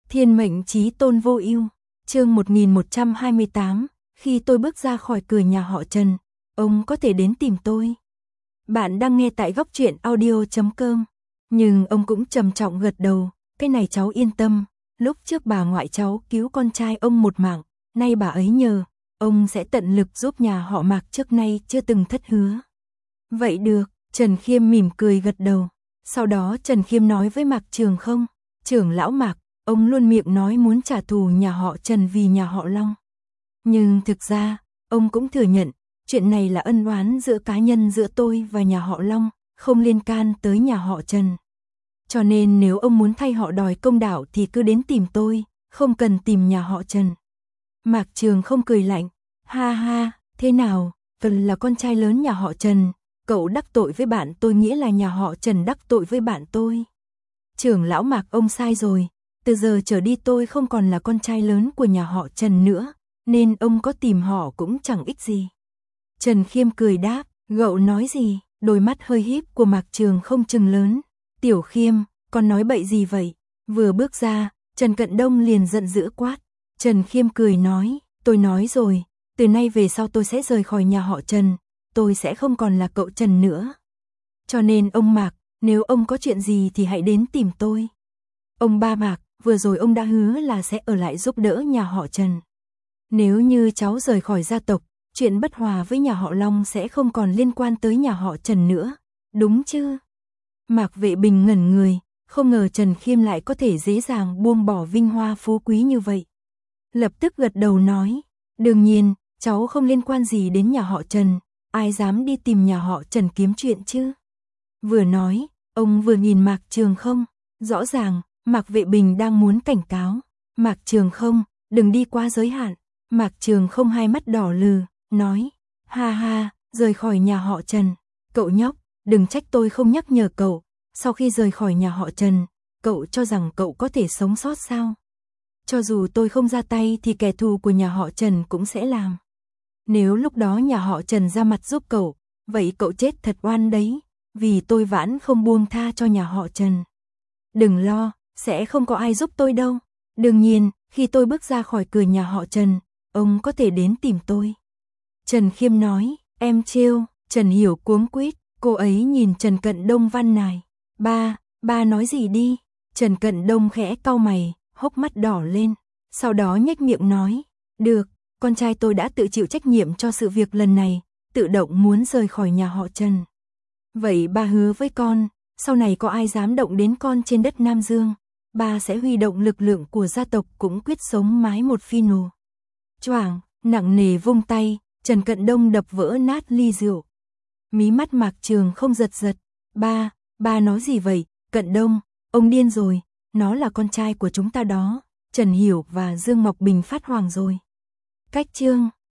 Thiên mệnh chí tôn vô ưu. Chương 1128, khi tôi bước ra khỏi cửa nhà họ Trần, ông có thể đến tìm tôi. Bạn đang nghe tại góc truyện audio.com. Nhưng ông cũng trầm trọng gật đầu, cái này cháu yên tâm, lúc trước bà ngoại cháu cứu con trai ông một mạng, nay bà ấy nhờ, ông sẽ tận lực giúp nhà họ Mạc trước nay chưa từng thất hứa. Vậy được, Trần Khiêm mỉm cười gật đầu. Sau đó Trần Khiêm nói với Mạc Trường Không, trưởng lão Mạc, ông luôn miệng nói muốn trả thù nhà họ Trần vì nhà họ Long. Nhưng thực ra, ông cũng thừa nhận, chuyện này là ân oán giữa cá nhân giữa tôi và nhà họ Long, không liên can tới nhà họ Trần. Cho nên nếu ông muốn thay họ đòi công đạo thì cứ đến tìm tôi, không cần tìm nhà họ Trần. Mạc Trường Không cười lạnh, ha ha, thế nào, Cần là con trai lớn nhà họ Trần, cậu đắc tội với bạn tôi nghĩa là nhà họ Trần đắc tội với bạn tôi. Trưởng lão Mạc, ông sai rồi, từ giờ trở đi tôi không còn là con trai lớn của nhà họ Trần nữa, nên ông có tìm họ cũng chẳng ích gì. Trần Khiêm cười đáp, cậu nói gì? Đôi mắt hơi híp của Mạc Trường Không trừng lớn. Tiểu Khiêm, con nói bậy gì vậy? Vừa bước ra, Trần Cận Đông liền giận dữ quát. Trần Khiêm cười nói, tôi nói rồi, từ nay về sau tôi sẽ rời khỏi nhà họ Trần, tôi sẽ không còn là cậu Trần nữa. Cho nên ông Mạc, nếu ông có chuyện gì thì hãy đến tìm tôi. Ông ba Mạc, vừa rồi ông đã hứa là sẽ ở lại giúp đỡ nhà họ Trần. Nếu như cháu rời khỏi gia tộc, chuyện bất hòa với nhà họ Long sẽ không còn liên quan tới nhà họ Trần nữa, đúng chứ? Mạc Vệ Bình ngẩn người, không ngờ Trần Khiêm lại có thể dễ dàng buông bỏ vinh hoa phú quý như vậy. Lập tức gật đầu nói, đương nhiên, cháu không liên quan gì đến nhà họ Trần, ai dám đi tìm nhà họ Trần kiếm chuyện chứ? Vừa nói, ông vừa nhìn Mạc Trường Không, rõ ràng, Mạc Vệ Bình đang muốn cảnh cáo, Mạc Trường Không, đừng đi qua giới hạn. Mạc Trường Không hai mắt đỏ lừ, nói, ha ha, rời khỏi nhà họ Trần, cậu nhóc, đừng trách tôi không nhắc nhở cậu, sau khi rời khỏi nhà họ Trần, cậu cho rằng cậu có thể sống sót sao? Cho dù tôi không ra tay thì kẻ thù của nhà họ Trần cũng sẽ làm. Nếu lúc đó nhà họ Trần ra mặt giúp cậu, vậy cậu chết thật oan đấy, vì tôi vãn không buông tha cho nhà họ Trần. Đừng lo, sẽ không có ai giúp tôi đâu. Đương nhiên, khi tôi bước ra khỏi cửa nhà họ Trần, ông có thể đến tìm tôi. Trần Khiêm nói, em trêu. Trần Hiểu cuống quýt, cô ấy nhìn Trần Cận Đông van nài. Ba nói gì đi? Trần Cận Đông khẽ cau mày, hốc mắt đỏ lên, sau đó nhếch miệng nói, được, con trai tôi đã tự chịu trách nhiệm cho sự việc lần này, tự động muốn rời khỏi nhà họ Trần. Vậy ba hứa với con, sau này có ai dám động đến con trên đất Nam Dương, ba sẽ huy động lực lượng của gia tộc cũng quyết sống mái một phi nô. Choảng, nặng nề vung tay, Trần Cận Đông đập vỡ nát ly rượu. Mí mắt Mạc Trường Không giật giật, ba nói gì vậy, Cận Đông, ông điên rồi, nó là con trai của chúng ta đó, Trần Hiểu và Dương Ngọc Bình phát hoàng rồi. Cách chương